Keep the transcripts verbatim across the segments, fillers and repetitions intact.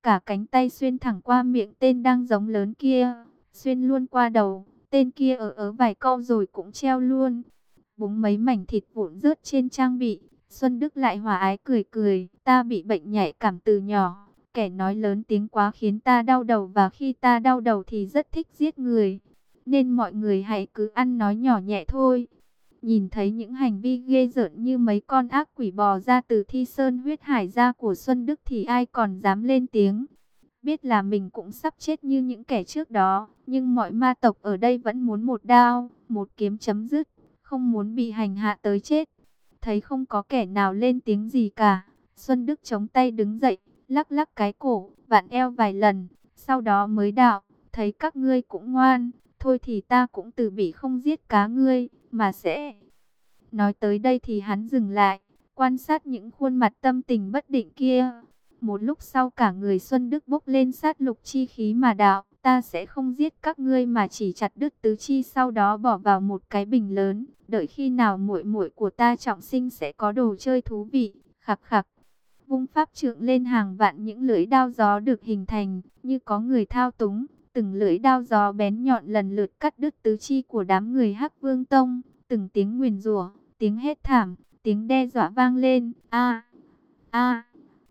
cả cánh tay xuyên thẳng qua miệng tên đang giống lớn kia, xuyên luôn qua đầu. Tên kia ở ớ vài câu rồi cũng treo luôn. Búng mấy mảnh thịt vụn rớt trên trang bị. Xuân Đức lại hòa ái cười cười. Ta bị bệnh nhạy cảm từ nhỏ. Kẻ nói lớn tiếng quá khiến ta đau đầu. Và khi ta đau đầu thì rất thích giết người. Nên mọi người hãy cứ ăn nói nhỏ nhẹ thôi. Nhìn thấy những hành vi ghê rợn như mấy con ác quỷ bò ra từ thi sơn huyết hải ra của Xuân Đức thì ai còn dám lên tiếng. Biết là mình cũng sắp chết như những kẻ trước đó, nhưng mọi ma tộc ở đây vẫn muốn một đao, một kiếm chấm dứt, không muốn bị hành hạ tới chết. Thấy không có kẻ nào lên tiếng gì cả, Xuân Đức chống tay đứng dậy, lắc lắc cái cổ, vặn eo vài lần, sau đó mới đạo, thấy các ngươi cũng ngoan, thôi thì ta cũng từ bị không giết cá ngươi, mà sẽ... Nói tới đây thì hắn dừng lại, quan sát những khuôn mặt tâm tình bất định kia. Một lúc sau cả người Xuân Đức bốc lên sát lục chi khí mà đạo, ta sẽ không giết các ngươi mà chỉ chặt đứt tứ chi, sau đó bỏ vào một cái bình lớn, đợi khi nào muội muội của ta trọng sinh sẽ có đồ chơi thú vị. Khặc khặc. Vung pháp trượng lên, hàng vạn những lưỡi đao gió được hình thành, như có người thao túng, từng lưỡi đao gió bén nhọn lần lượt cắt đứt tứ chi của đám người Hắc Vương Tông, từng tiếng nguyền rủa, tiếng hét thảm, tiếng đe dọa vang lên. A a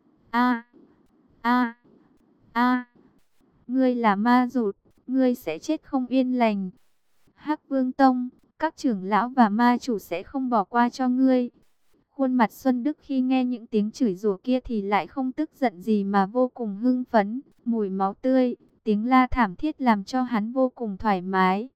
a a a ngươi là ma rụt, ngươi sẽ chết không yên lành. Hắc Vương Tông, các trưởng lão và ma chủ sẽ không bỏ qua cho ngươi. Khuôn mặt Xuân Đức khi nghe những tiếng chửi rủa kia thì lại không tức giận gì mà vô cùng hưng phấn. Mùi máu tươi, tiếng la thảm thiết làm cho hắn vô cùng thoải mái.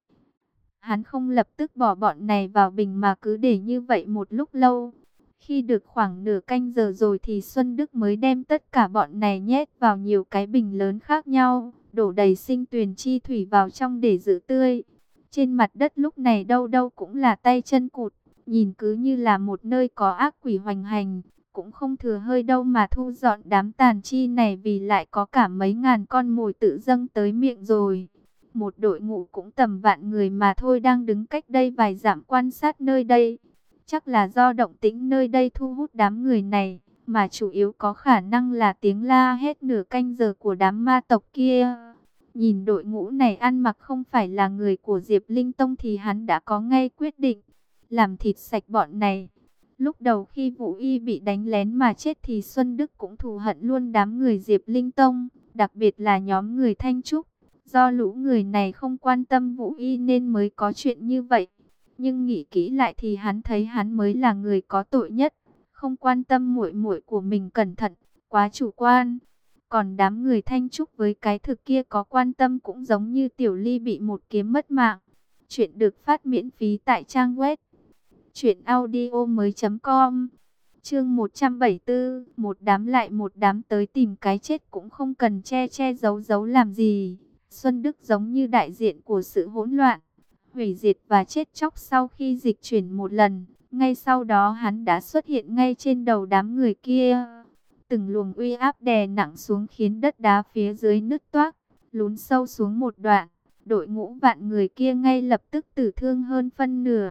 Hắn không lập tức bỏ bọn này vào bình mà cứ để như vậy một lúc lâu. Khi được khoảng nửa canh giờ rồi thì Xuân Đức mới đem tất cả bọn này nhét vào nhiều cái bình lớn khác nhau, đổ đầy sinh tuyền chi thủy vào trong để giữ tươi. Trên mặt đất lúc này đâu đâu cũng là tay chân cụt, nhìn cứ như là một nơi có ác quỷ hoành hành. Cũng không thừa hơi đâu mà thu dọn đám tàn chi này, vì lại có cả mấy ngàn con mồi tự dâng tới miệng rồi. Một đội ngũ cũng tầm vạn người mà thôi đang đứng cách đây vài dặm quan sát nơi đây. Chắc là do động tĩnh nơi đây thu hút đám người này, mà chủ yếu có khả năng là tiếng la hét nửa canh giờ của đám ma tộc kia. Nhìn đội ngũ này ăn mặc không phải là người của Diệp Linh Tông thì hắn đã có ngay quyết định, làm thịt sạch bọn này. Lúc đầu khi Vũ Y bị đánh lén mà chết thì Xuân Đức cũng thù hận luôn đám người Diệp Linh Tông, đặc biệt là nhóm người Thanh Trúc. Do lũ người này không quan tâm Vũ Y nên mới có chuyện như vậy. Nhưng nghĩ kỹ lại thì hắn thấy hắn mới là người có tội nhất, không quan tâm muội muội của mình cẩn thận, quá chủ quan. Còn đám người Thanh Trúc với cái thực kia có quan tâm cũng giống như Tiểu Ly bị một kiếm mất mạng. Chuyện được phát miễn phí tại trang web truyện audio mới chấm com. Chương một trăm bảy mươi tư, một đám lại một đám tới tìm cái chết cũng không cần che che giấu giấu làm gì. Xuân Đức giống như đại diện của sự hỗn loạn, hủy diệt và chết chóc sau khi dịch chuyển một lần. Ngay sau đó hắn đã xuất hiện ngay trên đầu đám người kia. Từng luồng uy áp đè nặng xuống khiến đất đá phía dưới nứt toác, lún sâu xuống một đoạn. Đội ngũ vạn người kia ngay lập tức tử thương hơn phân nửa.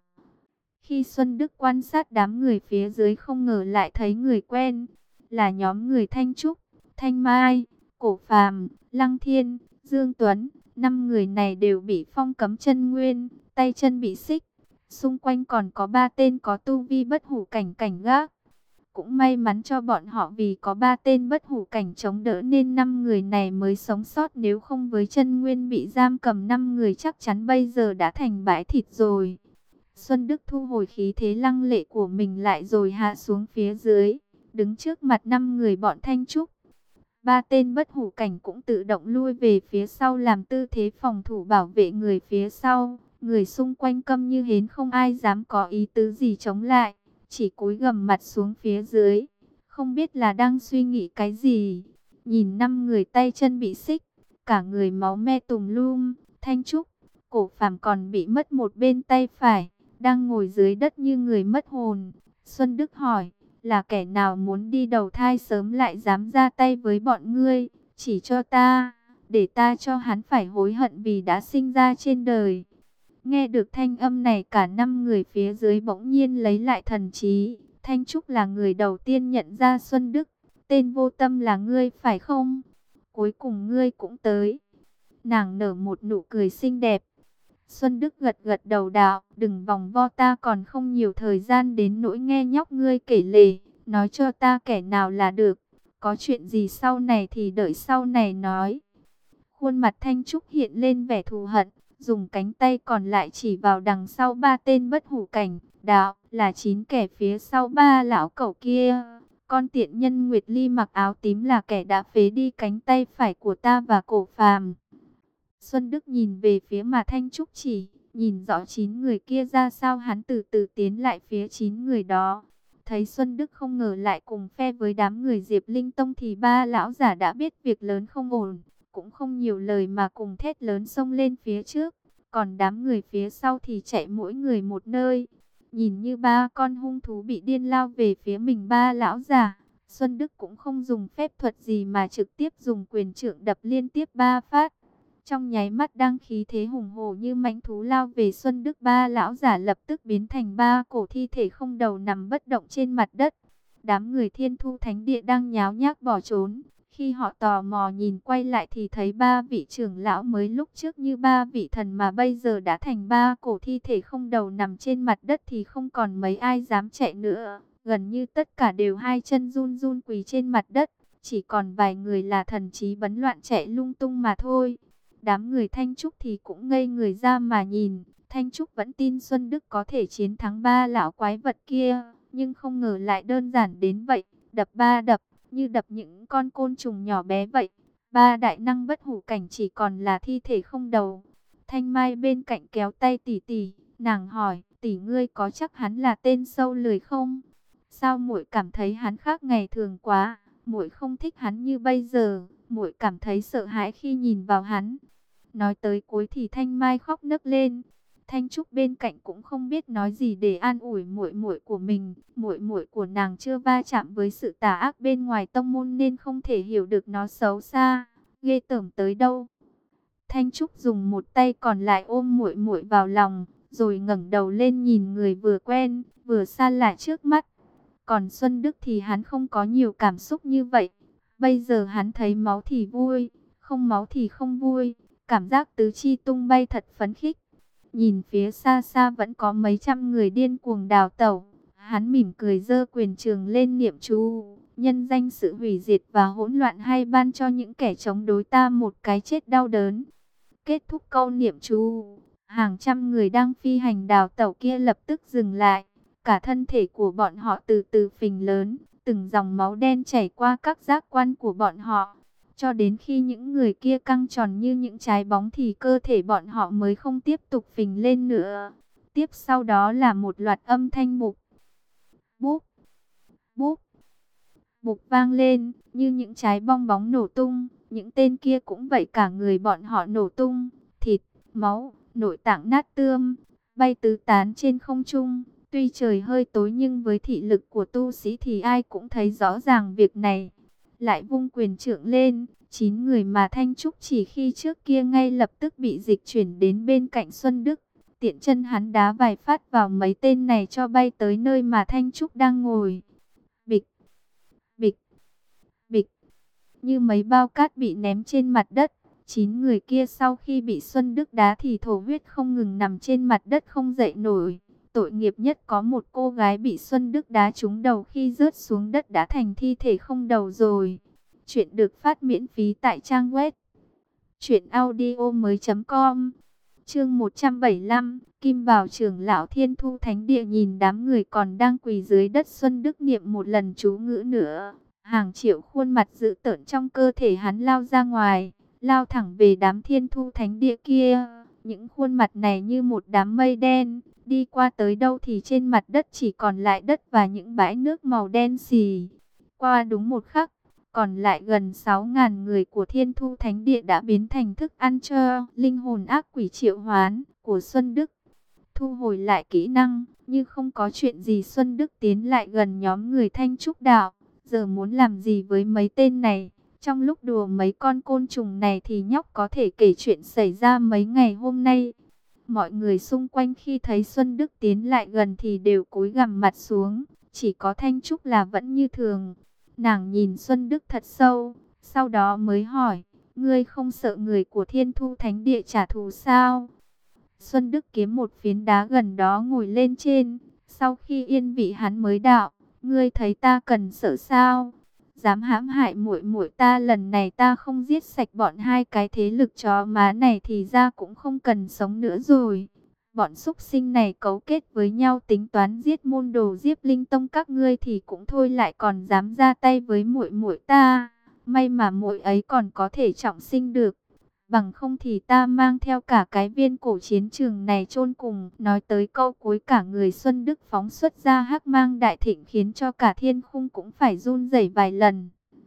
Khi Xuân Đức quan sát đám người phía dưới không ngờ lại thấy người quen, là nhóm người Thanh Trúc, Thanh Mai, Cổ Phàm, Lăng Thiên, Dương Tuấn. Năm người này đều bị phong cấm chân nguyên, tay chân bị xích. Xung quanh còn có ba tên có tu vi bất hủ cảnh cảnh gác. Cũng may mắn cho bọn họ vì có ba tên bất hủ cảnh chống đỡ nên năm người này mới sống sót, nếu không với chân nguyên bị giam cầm năm người chắc chắn bây giờ đã thành bãi thịt rồi. Xuân Đức thu hồi khí thế lăng lệ của mình lại rồi hạ xuống phía dưới, đứng trước mặt năm người bọn Thanh Trúc. Ba tên bất hủ cảnh cũng tự động lui về phía sau làm tư thế phòng thủ bảo vệ người phía sau. Người xung quanh câm như hến, không ai dám có ý tứ gì chống lại, chỉ cúi gằm mặt xuống phía dưới, không biết là đang suy nghĩ cái gì. Nhìn năm người tay chân bị xích, cả người máu me tùm lum, Thanh Trúc, Cổ Phàm còn bị mất một bên tay phải, đang ngồi dưới đất như người mất hồn. Xuân Đức hỏi, là kẻ nào muốn đi đầu thai sớm lại dám ra tay với bọn ngươi? Chỉ cho ta, để ta cho hắn phải hối hận vì đã sinh ra trên đời. Nghe được thanh âm này, cả năm người phía dưới bỗng nhiên lấy lại thần trí. Thanh Trúc là người đầu tiên nhận ra Xuân Đức. Tên vô tâm là ngươi phải không? cuối cùng ngươi cũng tới. Nàng nở một nụ cười xinh đẹp. Xuân Đức gật gật đầu đạo, đừng vòng vo, ta còn không nhiều thời gian đến nỗi nghe nhóc ngươi kể lể, nói cho ta kẻ nào là được. Có chuyện gì sau này thì đợi sau này nói. Khuôn mặt Thanh Trúc hiện lên vẻ thù hận, dùng cánh tay còn lại chỉ vào đằng sau ba tên bất hủ cảnh, đạo là chín kẻ phía sau ba lão cẩu kia. Con tiện nhân Nguyệt Ly mặc áo tím là kẻ đã phế đi cánh tay phải của ta và Cổ Phàm. Xuân Đức nhìn về phía mà Thanh Trúc chỉ, nhìn rõ chín người kia ra sao, hắn từ từ tiến lại phía chín người đó. Thấy Xuân Đức không ngờ lại cùng phe với đám người Diệp Linh Tông thì ba lão giả đã biết việc lớn không ổn, cũng không nhiều lời mà cùng thét lớn xông lên phía trước. Còn đám người phía sau thì chạy mỗi người một nơi. Nhìn như ba con hung thú bị điên lao về phía mình ba lão giả, Xuân Đức cũng không dùng phép thuật gì mà trực tiếp dùng quyền trượng đập liên tiếp ba phát. Trong nháy mắt đang khí thế hùng hổ như mãnh thú lao về Xuân Đức, ba lão giả lập tức biến thành ba cổ thi thể không đầu nằm bất động trên mặt đất. Đám người Thiên Thu Thánh Địa đang nháo nhác bỏ trốn. Khi họ tò mò nhìn quay lại thì thấy ba vị trưởng lão mới lúc trước như ba vị thần mà bây giờ đã thành ba cổ thi thể không đầu nằm trên mặt đất thì không còn mấy ai dám chạy nữa. Gần như tất cả đều hai chân run run quỳ trên mặt đất. Chỉ còn vài người là thần trí bấn loạn chạy lung tung mà thôi. Đám người Thanh Trúc thì cũng ngây người ra mà nhìn. Thanh Trúc vẫn tin Xuân Đức có thể chiến thắng ba lão quái vật kia, nhưng không ngờ lại đơn giản đến vậy. Đập ba đập, như đập những con côn trùng nhỏ bé vậy. Ba đại năng bất hủ cảnh chỉ còn là thi thể không đầu. Thanh Mai bên cạnh kéo tay tỷ tỷ, nàng hỏi, tỷ ngươi có chắc hắn là tên sâu lười không? Sao muội cảm thấy hắn khác ngày thường quá, muội không thích hắn như bây giờ, muội cảm thấy sợ hãi khi nhìn vào hắn. Nói tới cuối thì Thanh Mai khóc nấc lên. Thanh Trúc bên cạnh cũng không biết nói gì để an ủi muội muội của mình. Muội muội của nàng chưa va chạm với sự tà ác bên ngoài tông môn nên không thể hiểu được nó xấu xa, ghê tởm tới đâu. Thanh Trúc dùng một tay còn lại ôm muội muội vào lòng, rồi ngẩng đầu lên nhìn người vừa quen, vừa xa lạ trước mắt. Còn Xuân Đức thì hắn không có nhiều cảm xúc như vậy. Bây giờ hắn thấy máu thì vui, không máu thì không vui. Cảm giác tứ chi tung bay thật phấn khích. Nhìn phía xa xa vẫn có mấy trăm người điên cuồng đào tẩu. Hắn mỉm cười giơ quyền trường lên niệm chú, nhân danh sự hủy diệt và hỗn loạn hay ban cho những kẻ chống đối ta một cái chết đau đớn. Kết thúc câu niệm chú, hàng trăm người đang phi hành đào tẩu kia lập tức dừng lại. Cả thân thể của bọn họ từ từ phình lớn, từng dòng máu đen chảy qua các giác quan của bọn họ. Cho đến khi những người kia căng tròn như những trái bóng thì cơ thể bọn họ mới không tiếp tục phình lên nữa. Tiếp sau đó là một loạt âm thanh bụp, búp, búp, bụp vang lên, như những trái bong bóng nổ tung. Những tên kia cũng vậy, cả người bọn họ nổ tung, thịt, máu, nội tạng nát tươm, bay tứ tán trên không trung. Tuy trời hơi tối nhưng với thị lực của tu sĩ thì ai cũng thấy rõ ràng việc này. Lại vung quyền trượng lên, chín người mà Thanh Trúc chỉ khi trước kia ngay lập tức bị dịch chuyển đến bên cạnh Xuân Đức. Tiện chân hắn đá vài phát vào mấy tên này cho bay tới nơi mà Thanh Trúc đang ngồi. Bịch, bịch, bịch, như mấy bao cát bị ném trên mặt đất. Chín người kia sau khi bị Xuân Đức đá thì thổ huyết không ngừng nằm trên mặt đất không dậy nổi. Tội nghiệp nhất có một cô gái bị Xuân Đức đá trúng đầu, khi rớt xuống đất đã thành thi thể không đầu rồi. Chuyện được phát miễn phí tại trang web truyện audio mới chấm com. Chương một trăm bảy mươi lăm, Kim Bảo trưởng lão Thiên Thu Thánh Địa nhìn đám người còn đang quỳ dưới đất. Xuân Đức niệm một lần chú ngữ nữa, hàng triệu khuôn mặt dữ tợn trong cơ thể hắn lao ra ngoài, lao thẳng về đám Thiên Thu Thánh Địa kia. Những khuôn mặt này như một đám mây đen, đi qua tới đâu thì trên mặt đất chỉ còn lại đất và những bãi nước màu đen xì. Qua đúng một khắc, còn lại gần sáu nghìn người của Thiên Thu Thánh Địa đã biến thành thức ăn cho linh hồn ác quỷ triệu hoán của Xuân Đức. Thu hồi lại kỹ năng, như không có chuyện gì, Xuân Đức tiến lại gần nhóm người Thanh Trúc đạo. Giờ muốn làm gì với mấy tên này? Trong lúc đùa mấy con côn trùng này thì nhóc có thể kể chuyện xảy ra mấy ngày hôm nay. Mọi người xung quanh khi thấy Xuân Đức tiến lại gần thì đều cúi gằm mặt xuống. Chỉ có Thanh Trúc là vẫn như thường. Nàng nhìn Xuân Đức thật sâu, sau đó mới hỏi, Ngươi không sợ người của Thiên Thu Thánh Địa trả thù sao? Xuân Đức kiếm một phiến đá gần đó ngồi lên trên. Sau khi yên vị hắn mới đạo, ngươi thấy ta cần sợ sao? Dám hãm hại muội muội ta, lần này ta không giết sạch bọn hai cái thế lực chó má này thì ra cũng không cần sống nữa rồi. Bọn súc sinh này cấu kết với nhau tính toán giết môn đồ Diếp Linh Tông các ngươi thì cũng thôi, lại còn dám ra tay với muội muội ta. May mà muội ấy còn có thể trọng sinh được, bằng không thì ta mang theo cả cái viên cổ chiến trường này chôn cùng. Nói tới câu cuối, cả người Xuân Đức phóng xuất ra hắc mang đại thịnh, khiến cho cả thiên khung cũng phải run rẩy vài lần.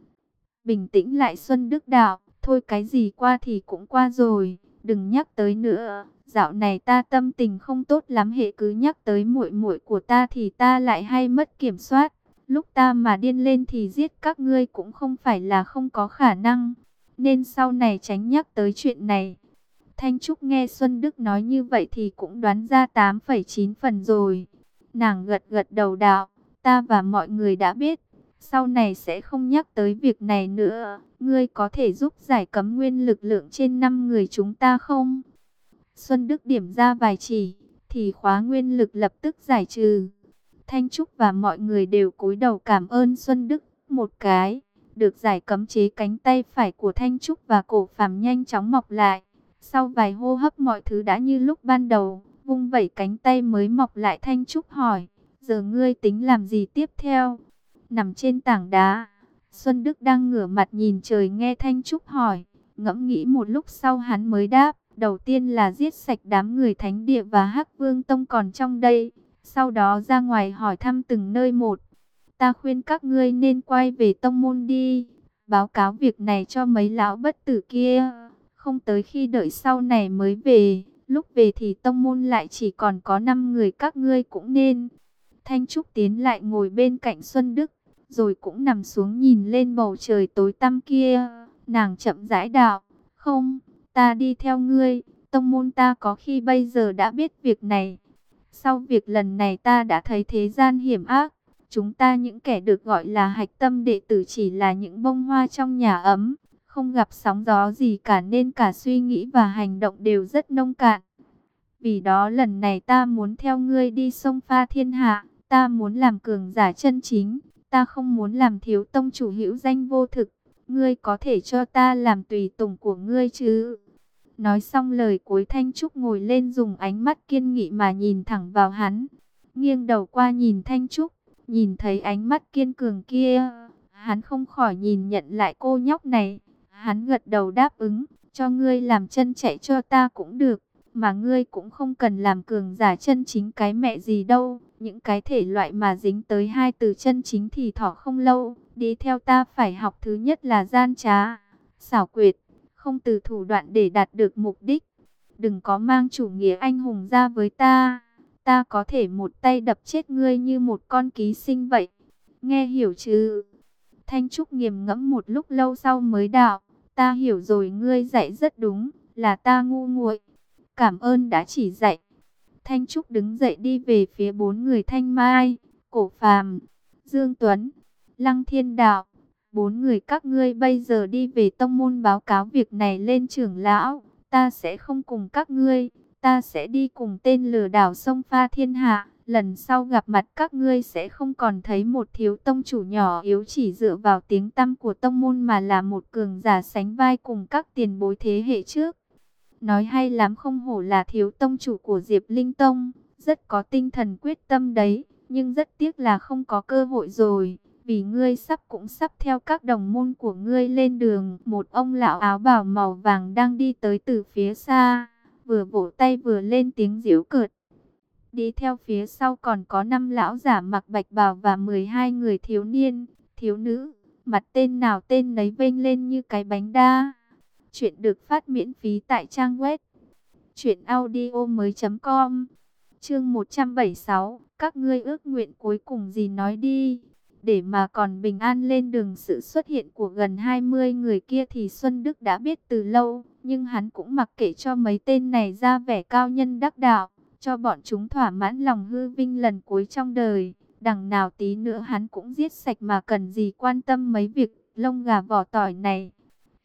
Bình tĩnh lại Xuân Đức đạo, thôi cái gì qua thì cũng qua rồi, đừng nhắc tới nữa. Dạo này ta tâm tình không tốt lắm, hệ cứ nhắc tới muội muội của ta thì ta lại hay mất kiểm soát. Lúc ta mà điên lên thì giết các ngươi cũng không phải là không có khả năng, nên sau này tránh nhắc tới chuyện này. Thanh Trúc nghe Xuân Đức nói như vậy thì cũng đoán ra tám phẩy chín phần rồi. Nàng gật gật đầu đạo, ta và mọi người đã biết, sau này sẽ không nhắc tới việc này nữa. Ngươi có thể giúp giải cấm nguyên lực lượng trên năm người chúng ta không? Xuân Đức điểm ra vài chỉ, thì khóa nguyên lực lập tức giải trừ. Thanh Trúc và mọi người đều cúi đầu cảm ơn Xuân Đức một cái. Được giải cấm chế, cánh tay phải của Thanh Trúc và Cổ Phàm nhanh chóng mọc lại. Sau vài hô hấp mọi thứ đã như lúc ban đầu, vung vẩy cánh tay mới mọc lại. Thanh Trúc hỏi, giờ ngươi tính làm gì tiếp theo? Nằm trên tảng đá, Xuân Đức đang ngửa mặt nhìn trời nghe Thanh Trúc hỏi, ngẫm nghĩ một lúc sau hắn mới đáp, đầu tiên là giết sạch đám người Thánh Địa và Hắc Vương Tông còn trong đây, sau đó ra ngoài hỏi thăm từng nơi một. Ta khuyên các ngươi nên quay về tông môn đi, báo cáo việc này cho mấy lão bất tử kia, không tới khi đợi sau này mới về, lúc về thì tông môn lại chỉ còn có năm người, các ngươi cũng nên. Thanh Trúc tiến lại ngồi bên cạnh Xuân Đức, rồi cũng nằm xuống nhìn lên bầu trời tối tăm kia. Nàng chậm rãi đạo, không, ta đi theo ngươi, tông môn ta có khi bây giờ đã biết việc này. Sau việc lần này ta đã thấy thế gian hiểm ác, chúng ta những kẻ được gọi là hạch tâm đệ tử chỉ là những bông hoa trong nhà ấm, không gặp sóng gió gì cả, nên cả suy nghĩ và hành động đều rất nông cạn. Vì đó lần này ta muốn theo ngươi đi xông pha thiên hạ, ta muốn làm cường giả chân chính, ta không muốn làm thiếu tông chủ hữu danh vô thực. Ngươi có thể cho ta làm tùy tùng của ngươi chứ? Nói xong lời cuối, Thanh Trúc ngồi lên, dùng ánh mắt kiên nghị mà nhìn thẳng vào hắn. Nghiêng đầu qua nhìn Thanh Trúc, nhìn thấy ánh mắt kiên cường kia, hắn không khỏi nhìn nhận lại cô nhóc này. Hắn gật đầu đáp ứng, cho ngươi làm chân chạy cho ta cũng được, mà ngươi cũng không cần làm cường giả chân chính cái mẹ gì đâu. Những cái thể loại mà dính tới hai từ chân chính thì thọ không lâu. Đi theo ta phải học thứ nhất là gian trá, xảo quyệt, không từ thủ đoạn để đạt được mục đích. Đừng có mang chủ nghĩa anh hùng ra với ta, ta có thể một tay đập chết ngươi như một con ký sinh vậy. Nghe hiểu chứ? Thanh Trúc nghiền ngẫm một lúc lâu sau mới đạo, ta hiểu rồi, ngươi dạy rất đúng, là ta ngu muội, cảm ơn đã chỉ dạy. Thanh Trúc đứng dậy đi về phía bốn người Thanh Mai, Cổ Phàm, Dương Tuấn, Lăng Thiên Đạo. Bốn người các ngươi bây giờ đi về tông môn báo cáo việc này lên trưởng lão. Ta sẽ không cùng các ngươi, ta sẽ đi cùng tên lừa đảo xông pha thiên hạ. Lần sau gặp mặt các ngươi sẽ không còn thấy một thiếu tông chủ nhỏ yếu chỉ dựa vào tiếng tăm của tông môn, mà là một cường giả sánh vai cùng các tiền bối thế hệ trước. Nói hay lắm, không hổ là thiếu tông chủ của Diệp Linh Tông, rất có tinh thần quyết tâm đấy, nhưng rất tiếc là không có cơ hội rồi, vì ngươi sắp cũng sắp theo các đồng môn của ngươi lên đường. Một ông lão áo bào màu vàng đang đi tới từ phía xa, vừa vỗ tay vừa lên tiếng giễu cợt. Đi theo phía sau còn có năm lão giả mặc bạch bào và mười hai người thiếu niên, thiếu nữ, mặt tên nào tên nấy vênh lên như cái bánh đa. Chuyện được phát miễn phí tại trang web truyện audio mới chấm com. Chương một trăm bảy mươi sáu, các ngươi ước nguyện cuối cùng gì nói đi. Để mà còn bình an lên đường, sự xuất hiện của gần hai mươi người kia thì Xuân Đức đã biết từ lâu, nhưng hắn cũng mặc kệ cho mấy tên này ra vẻ cao nhân đắc đạo, cho bọn chúng thỏa mãn lòng hư vinh lần cuối trong đời. Đằng nào tí nữa hắn cũng giết sạch, mà cần gì quan tâm mấy việc lông gà vỏ tỏi này.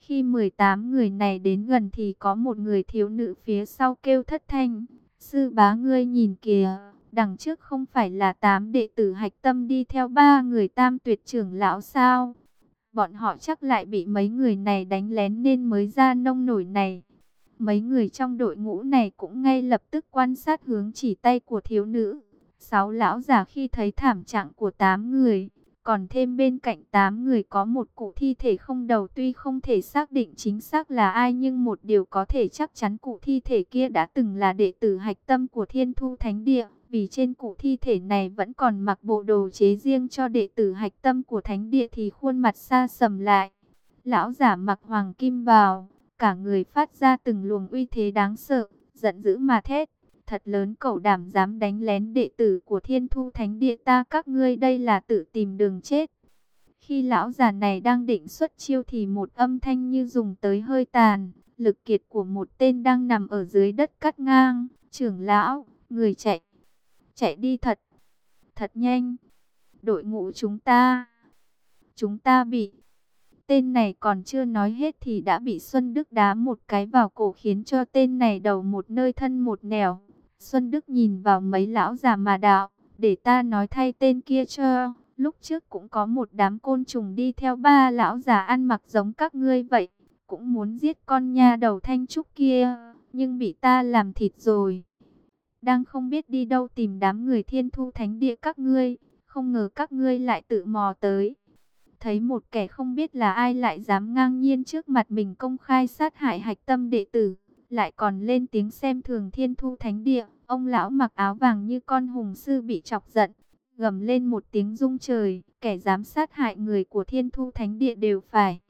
Khi mười tám người này đến gần thì có một người thiếu nữ phía sau kêu thất thanh. Sư bá ngươi nhìn kìa, đằng trước không phải là tám đệ tử Hạch Tâm đi theo ba người Tam Tuyệt trưởng lão sao? Bọn họ chắc lại bị mấy người này đánh lén nên mới ra nông nổi này. Mấy người trong đội ngũ này cũng ngay lập tức quan sát hướng chỉ tay của thiếu nữ. Sáu lão già khi thấy thảm trạng của tám người, còn thêm bên cạnh tám người có một cụ thi thể không đầu, tuy không thể xác định chính xác là ai nhưng một điều có thể chắc chắn cụ thi thể kia đã từng là đệ tử Hạch Tâm của Thiên Thu Thánh Địa, vì trên cụ thi thể này vẫn còn mặc bộ đồ chế riêng cho đệ tử Hạch Tâm của Thánh Địa thì khuôn mặt xa sầm lại. Lão giả mặc hoàng kim bào, cả người phát ra từng luồng uy thế đáng sợ, giận dữ mà thét. Thật lớn cẩu đảm dám đánh lén đệ tử của Thiên Thu Thánh Địa ta, các ngươi đây là tự tìm đường chết. Khi lão già này đang định xuất chiêu thì một âm thanh như dùng tới hơi tàn, lực kiệt của một tên đang nằm ở dưới đất cắt ngang. Trưởng lão, người chạy, chạy đi thật, thật nhanh. Đội ngũ chúng ta, chúng ta bị... Tên này còn chưa nói hết thì đã bị Xuân Đức đá một cái vào cổ khiến cho tên này đầu một nơi thân một nẻo. Xuân Đức nhìn vào mấy lão già mà đạo, để ta nói thay tên kia cho. Lúc trước cũng có một đám côn trùng đi theo ba lão già ăn mặc giống các ngươi vậy. Cũng muốn giết con nha đầu Thanh Trúc kia, nhưng bị ta làm thịt rồi. Đang không biết đi đâu tìm đám người Thiên Thu Thánh Địa các ngươi, không ngờ các ngươi lại tự mò tới. Thấy một kẻ không biết là ai lại dám ngang nhiên trước mặt mình công khai sát hại Hạch Tâm đệ tử, lại còn lên tiếng xem thường Thiên Thu Thánh Địa. Ông lão mặc áo vàng như con hùng sư bị chọc giận, gầm lên một tiếng rung trời, kẻ dám sát hại người của Thiên Thu Thánh Địa đều phải.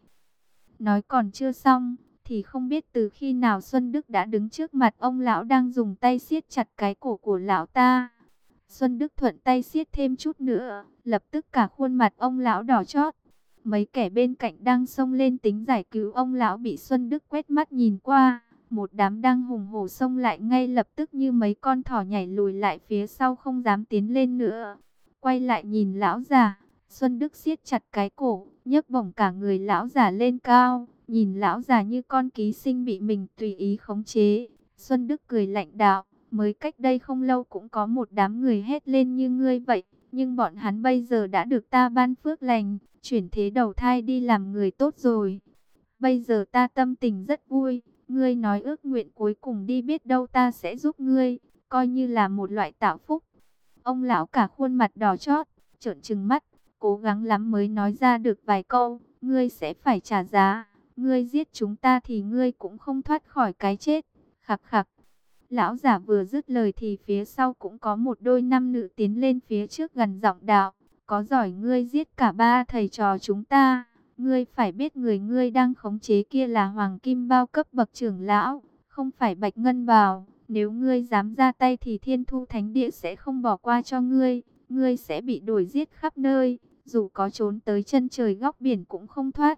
Nói còn chưa xong, thì không biết từ khi nào Xuân Đức đã đứng trước mặt ông lão đang dùng tay siết chặt cái cổ của lão ta. Xuân Đức thuận tay siết thêm chút nữa, lập tức cả khuôn mặt ông lão đỏ chót. Mấy kẻ bên cạnh đang xông lên tính giải cứu ông lão bị Xuân Đức quét mắt nhìn qua. Một đám đang hùng hổ xông lại ngay lập tức như mấy con thỏ nhảy lùi lại phía sau không dám tiến lên nữa. Quay lại nhìn lão già, Xuân Đức siết chặt cái cổ, nhấc bổng cả người lão già lên cao. Nhìn lão già như con ký sinh bị mình tùy ý khống chế. Xuân Đức cười lạnh đạo, mới cách đây không lâu cũng có một đám người hét lên như ngươi vậy. Nhưng bọn hắn bây giờ đã được ta ban phước lành, chuyển thế đầu thai đi làm người tốt rồi. Bây giờ ta tâm tình rất vui, ngươi nói ước nguyện cuối cùng đi, biết đâu ta sẽ giúp ngươi, coi như là một loại tạo phúc. Ông lão cả khuôn mặt đỏ chót, trợn trừng mắt, cố gắng lắm mới nói ra được vài câu, ngươi sẽ phải trả giá, ngươi giết chúng ta thì ngươi cũng không thoát khỏi cái chết. Khặc khặc. Lão giả vừa dứt lời thì phía sau cũng có một đôi nam nữ tiến lên phía trước gần giọng đạo, có giỏi ngươi giết cả ba thầy trò chúng ta. Ngươi phải biết người ngươi đang khống chế kia là Hoàng Kim Bao cấp bậc trưởng lão, không phải Bạch Ngân Bào. Nếu ngươi dám ra tay thì Thiên Thu Thánh Địa sẽ không bỏ qua cho ngươi. Ngươi sẽ bị đuổi giết khắp nơi, dù có trốn tới chân trời góc biển cũng không thoát.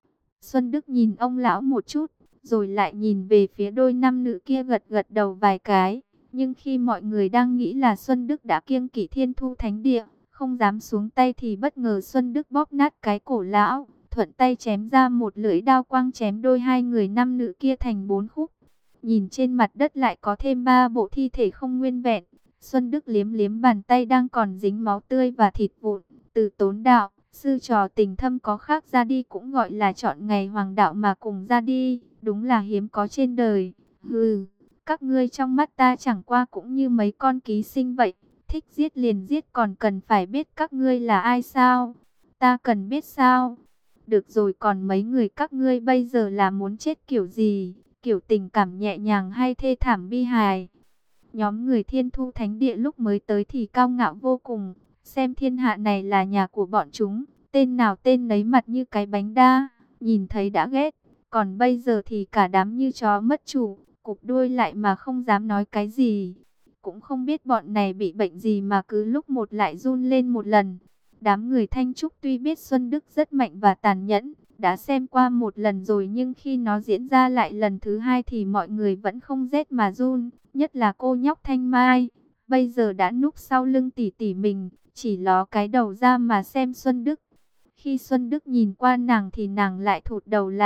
Xuân Đức nhìn ông lão một chút, rồi lại nhìn về phía đôi nam nữ kia gật gật đầu vài cái. Nhưng khi mọi người đang nghĩ là Xuân Đức đã kiêng kỵ Thiên Thu Thánh Địa, không dám xuống tay thì bất ngờ Xuân Đức bóp nát cái cổ lão, thuận tay chém ra một lưỡi đao quang chém đôi hai người nam nữ kia thành bốn khúc. Nhìn trên mặt đất lại có thêm ba bộ thi thể không nguyên vẹn. Xuân Đức liếm liếm bàn tay đang còn dính máu tươi và thịt vụn, từ tốn đạo, sư trò tình thâm có khác ra đi cũng gọi là chọn ngày hoàng đạo mà cùng ra đi, đúng là hiếm có trên đời. Hừ, các ngươi trong mắt ta chẳng qua cũng như mấy con ký sinh vậy, thích giết liền giết, còn cần phải biết các ngươi là ai sao? Ta cần biết sao? Được rồi, còn mấy người các ngươi bây giờ là muốn chết kiểu gì? Kiểu tình cảm nhẹ nhàng hay thê thảm bi hài? Nhóm người Thiên Thu Thánh Địa lúc mới tới thì cao ngạo vô cùng, xem thiên hạ này là nhà của bọn chúng, tên nào tên nấy mặt như cái bánh đa, nhìn thấy đã ghét. Còn bây giờ thì cả đám như chó mất chủ, cụp đuôi lại mà không dám nói cái gì. Cũng không biết bọn này bị bệnh gì mà cứ lúc một lại run lên một lần. Đám người Thanh Trúc tuy biết Xuân Đức rất mạnh và tàn nhẫn, đã xem qua một lần rồi, nhưng khi nó diễn ra lại lần thứ hai thì mọi người vẫn không rét mà run. Nhất là cô nhóc Thanh Mai, bây giờ đã núp sau lưng tỷ tỷ mình, chỉ ló cái đầu ra mà xem Xuân Đức. Khi Xuân Đức nhìn qua nàng thì nàng lại thụt đầu lại,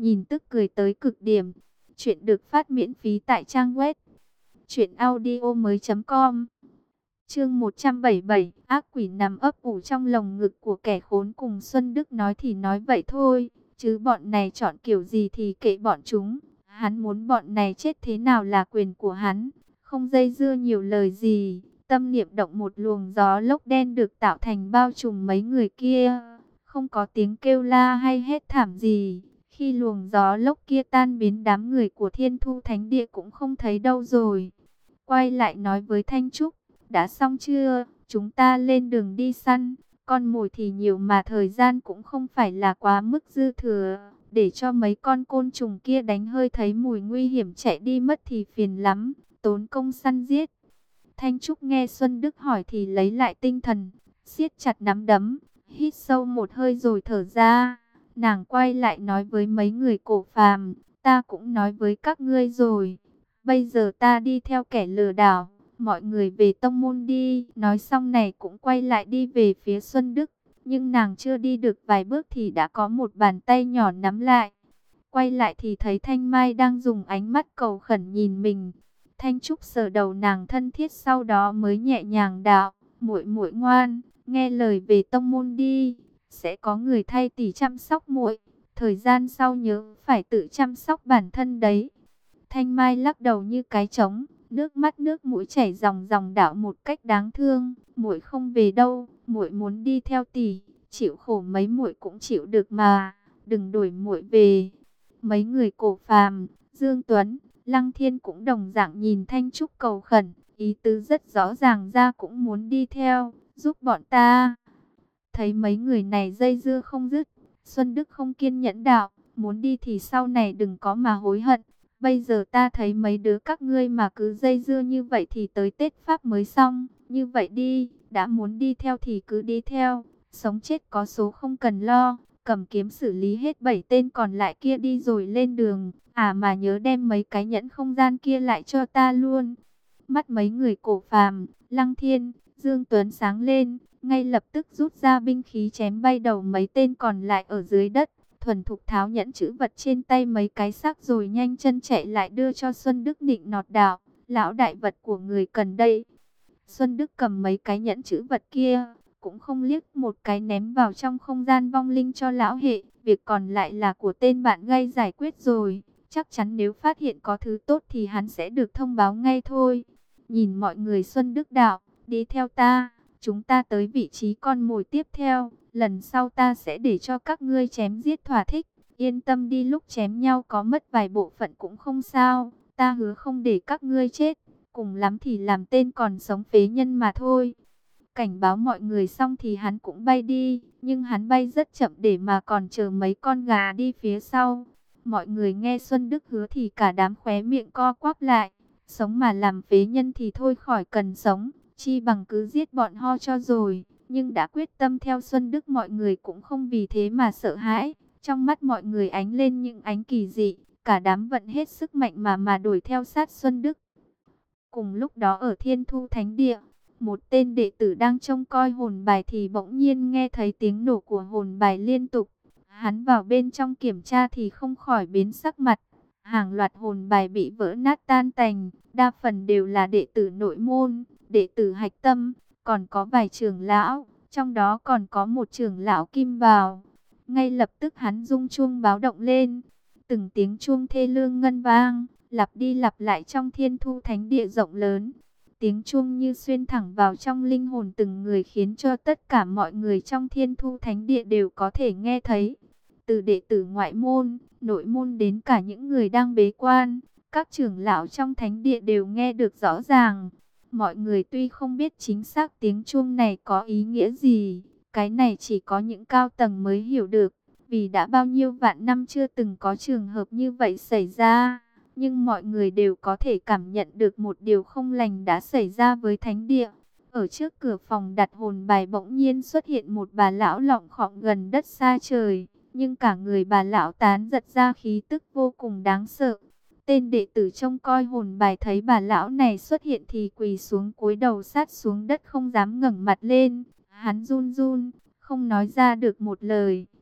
nhìn tức cười tới cực điểm. Chuyện được phát miễn phí tại trang web truyện audio mới.com. Chương một trăm bảy mươi bảy, ác quỷ nằm ấp ủ trong lồng ngực của kẻ khốn. Cùng Xuân Đức nói thì nói vậy thôi, chứ bọn này chọn kiểu gì thì kệ bọn chúng. Hắn muốn bọn này chết thế nào là quyền của hắn, không dây dưa nhiều lời gì. Tâm niệm động, một luồng gió lốc đen được tạo thành bao trùm mấy người kia. Không có tiếng kêu la hay hét thảm gì. Khi luồng gió lốc kia tan biến, đám người của Thiên Thu Thánh Địa cũng không thấy đâu rồi. Quay lại nói với Thanh Trúc, đã xong chưa? Chúng ta lên đường đi săn. Con mồi thì nhiều mà thời gian cũng không phải là quá mức dư thừa. Để cho mấy con côn trùng kia đánh hơi thấy mùi nguy hiểm chạy đi mất thì phiền lắm, tốn công săn giết. Thanh Trúc nghe Xuân Đức hỏi thì lấy lại tinh thần, siết chặt nắm đấm, hít sâu một hơi rồi thở ra. Nàng quay lại nói với mấy người cổ phàm, ta cũng nói với các ngươi rồi. Bây giờ ta đi theo kẻ lừa đảo, mọi người về tông môn đi. Nói xong này cũng quay lại đi về phía Xuân Đức. Nhưng nàng chưa đi được vài bước thì đã có một bàn tay nhỏ nắm lại. Quay lại thì thấy Thanh Mai đang dùng ánh mắt cầu khẩn nhìn mình. Thanh Trúc sờ đầu nàng thân thiết, sau đó mới nhẹ nhàng đạo, muội muội ngoan, nghe lời về tông môn đi, sẽ có người thay tỷ chăm sóc muội, thời gian sau nhớ phải tự chăm sóc bản thân đấy. Thanh Mai lắc đầu như cái trống, nước mắt nước mũi chảy ròng ròng đạo một cách đáng thương, muội không về đâu, muội muốn đi theo tỷ, chịu khổ mấy muội cũng chịu được mà, đừng đuổi muội về. Mấy người cổ phàm, Dương Tuấn, Lăng Thiên cũng đồng dạng nhìn Thanh Trúc cầu khẩn, ý tứ rất rõ ràng, ra cũng muốn đi theo, giúp bọn ta. Thấy mấy người này dây dưa không dứt, Xuân Đức không kiên nhẫn đạo, muốn đi thì sau này đừng có mà hối hận. Bây giờ ta thấy mấy đứa các ngươi mà cứ dây dưa như vậy thì tới Tết Pháp mới xong. Như vậy đi, đã muốn đi theo thì cứ đi theo, sống chết có số không cần lo. Cầm kiếm xử lý hết bảy tên còn lại kia đi rồi lên đường. À mà nhớ đem mấy cái nhẫn không gian kia lại cho ta luôn. Mắt mấy người cổ phàm, Lăng Thiên, Dương Tuấn sáng lên, ngay lập tức rút ra binh khí chém bay đầu mấy tên còn lại ở dưới đất. Thuần thục tháo nhẫn chữ vật trên tay mấy cái xác rồi nhanh chân chạy lại đưa cho Xuân Đức nịnh nọt đạo, lão đại vật của người cần đây. Xuân Đức cầm mấy cái nhẫn chữ vật kia, cũng không liếc một cái ném vào trong không gian vong linh cho lão hệ. Việc còn lại là của tên bạn gây giải quyết rồi. Chắc chắn nếu phát hiện có thứ tốt thì hắn sẽ được thông báo ngay thôi. Nhìn mọi người, Xuân Đức đạo, đi theo ta, chúng ta tới vị trí con mồi tiếp theo. Lần sau ta sẽ để cho các ngươi chém giết thỏa thích. Yên tâm đi, lúc chém nhau có mất vài bộ phận cũng không sao. Ta hứa không để các ngươi chết. Cùng lắm thì làm tên còn sống phế nhân mà thôi. Cảnh báo mọi người xong thì hắn cũng bay đi. Nhưng hắn bay rất chậm để mà còn chờ mấy con gà đi phía sau. Mọi người nghe Xuân Đức hứa thì cả đám khóe miệng co quắp lại. Sống mà làm phế nhân thì thôi khỏi cần sống. Chi bằng cứ giết bọn ho cho rồi. Nhưng đã quyết tâm theo Xuân Đức, mọi người cũng không vì thế mà sợ hãi. Trong mắt mọi người ánh lên những ánh kỳ dị. Cả đám vận hết sức mạnh mà mà đuổi theo sát Xuân Đức. Cùng lúc đó ở Thiên Thu Thánh Địa, một tên đệ tử đang trông coi hồn bài thì bỗng nhiên nghe thấy tiếng nổ của hồn bài liên tục. Hắn vào bên trong kiểm tra thì không khỏi biến sắc mặt. Hàng loạt hồn bài bị vỡ nát tan tành, đa phần đều là đệ tử nội môn, đệ tử hạch tâm, còn có vài trưởng lão, trong đó còn có một trưởng lão kim bào. Ngay lập tức hắn rung chuông báo động lên, từng tiếng chuông thê lương ngân vang, lặp đi lặp lại trong Thiên Thu Thánh Địa rộng lớn. Tiếng chuông như xuyên thẳng vào trong linh hồn từng người, khiến cho tất cả mọi người trong Thiên Thu Thánh Địa đều có thể nghe thấy. Từ đệ tử ngoại môn, nội môn đến cả những người đang bế quan, các trưởng lão trong thánh địa đều nghe được rõ ràng. Mọi người tuy không biết chính xác tiếng chuông này có ý nghĩa gì, cái này chỉ có những cao tầng mới hiểu được, vì đã bao nhiêu vạn năm chưa từng có trường hợp như vậy xảy ra. Nhưng mọi người đều có thể cảm nhận được một điều không lành đã xảy ra với thánh địa. Ở trước cửa phòng đặt hồn bài bỗng nhiên xuất hiện một bà lão lọng khọng gần đất xa trời. Nhưng cả người bà lão tán giật ra khí tức vô cùng đáng sợ. Tên đệ tử trông coi hồn bài thấy bà lão này xuất hiện thì quỳ xuống cúi đầu sát xuống đất, không dám ngẩng mặt lên. Hắn run run, không nói ra được một lời.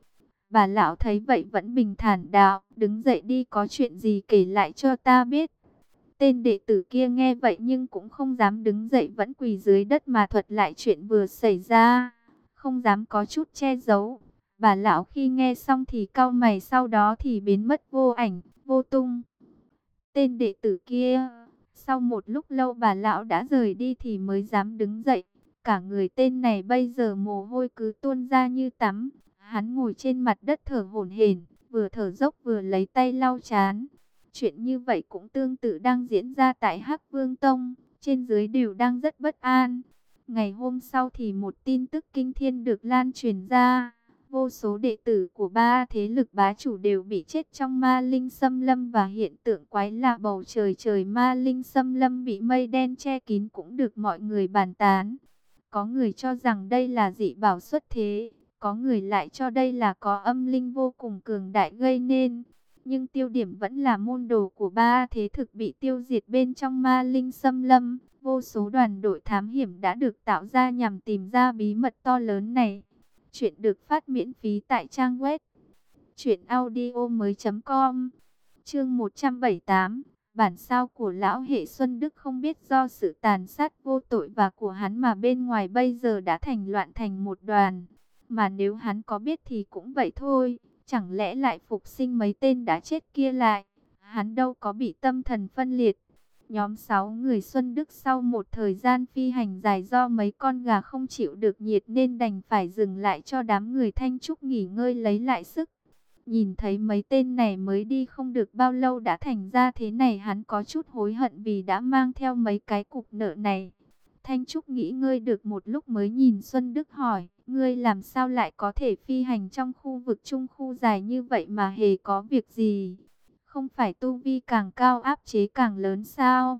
Bà lão thấy vậy vẫn bình thản đạo, đứng dậy đi, có chuyện gì kể lại cho ta biết. Tên đệ tử kia nghe vậy nhưng cũng không dám đứng dậy, vẫn quỳ dưới đất mà thuật lại chuyện vừa xảy ra, không dám có chút che giấu. Bà lão khi nghe xong thì cau mày, sau đó thì biến mất vô ảnh, vô tung. Tên đệ tử kia, sau một lúc lâu bà lão đã rời đi thì mới dám đứng dậy. Cả người tên này bây giờ mồ hôi cứ tuôn ra như tắm. Hắn ngồi trên mặt đất thở hổn hển, vừa thở dốc vừa lấy tay lau trán. Chuyện như vậy cũng tương tự đang diễn ra tại Hắc Vương Tông, trên dưới đều đang rất bất an. Ngày hôm sau thì một tin tức kinh thiên được lan truyền ra. Vô số đệ tử của ba thế lực bá chủ đều bị chết trong ma linh xâm lâm, và hiện tượng quái lạ bầu trời trời ma linh xâm lâm bị mây đen che kín cũng được mọi người bàn tán. Có người cho rằng đây là dị bảo xuất thế, có người lại cho đây là có âm linh vô cùng cường đại gây nên. Nhưng tiêu điểm vẫn là môn đồ của ba thế thực bị tiêu diệt bên trong ma linh xâm lâm. Vô số đoàn đội thám hiểm đã được tạo ra nhằm tìm ra bí mật to lớn này. Chuyện được phát miễn phí tại trang web truyện audio mới chấm com. Chương một trăm bảy mươi tám. Bản sao của lão hệ Xuân Đức không biết do sự tàn sát vô tội và của hắn mà bên ngoài bây giờ đã thành loạn thành một đoàn. Mà nếu hắn có biết thì cũng vậy thôi. Chẳng lẽ lại phục sinh mấy tên đã chết kia lại? Hắn đâu có bị tâm thần phân liệt. Nhóm sáu người Xuân Đức sau một thời gian phi hành dài do mấy con gà không chịu được nhiệt nên đành phải dừng lại cho đám người Thanh Trúc nghỉ ngơi lấy lại sức. Nhìn thấy mấy tên này mới đi không được bao lâu đã thành ra thế này, hắn có chút hối hận vì đã mang theo mấy cái cục nợ này. Thanh Trúc nghỉ ngơi được một lúc mới nhìn Xuân Đức hỏi, ngươi làm sao lại có thể phi hành trong khu vực trung khu dài như vậy mà hề có việc gì? Không phải tu vi càng cao áp chế càng lớn sao?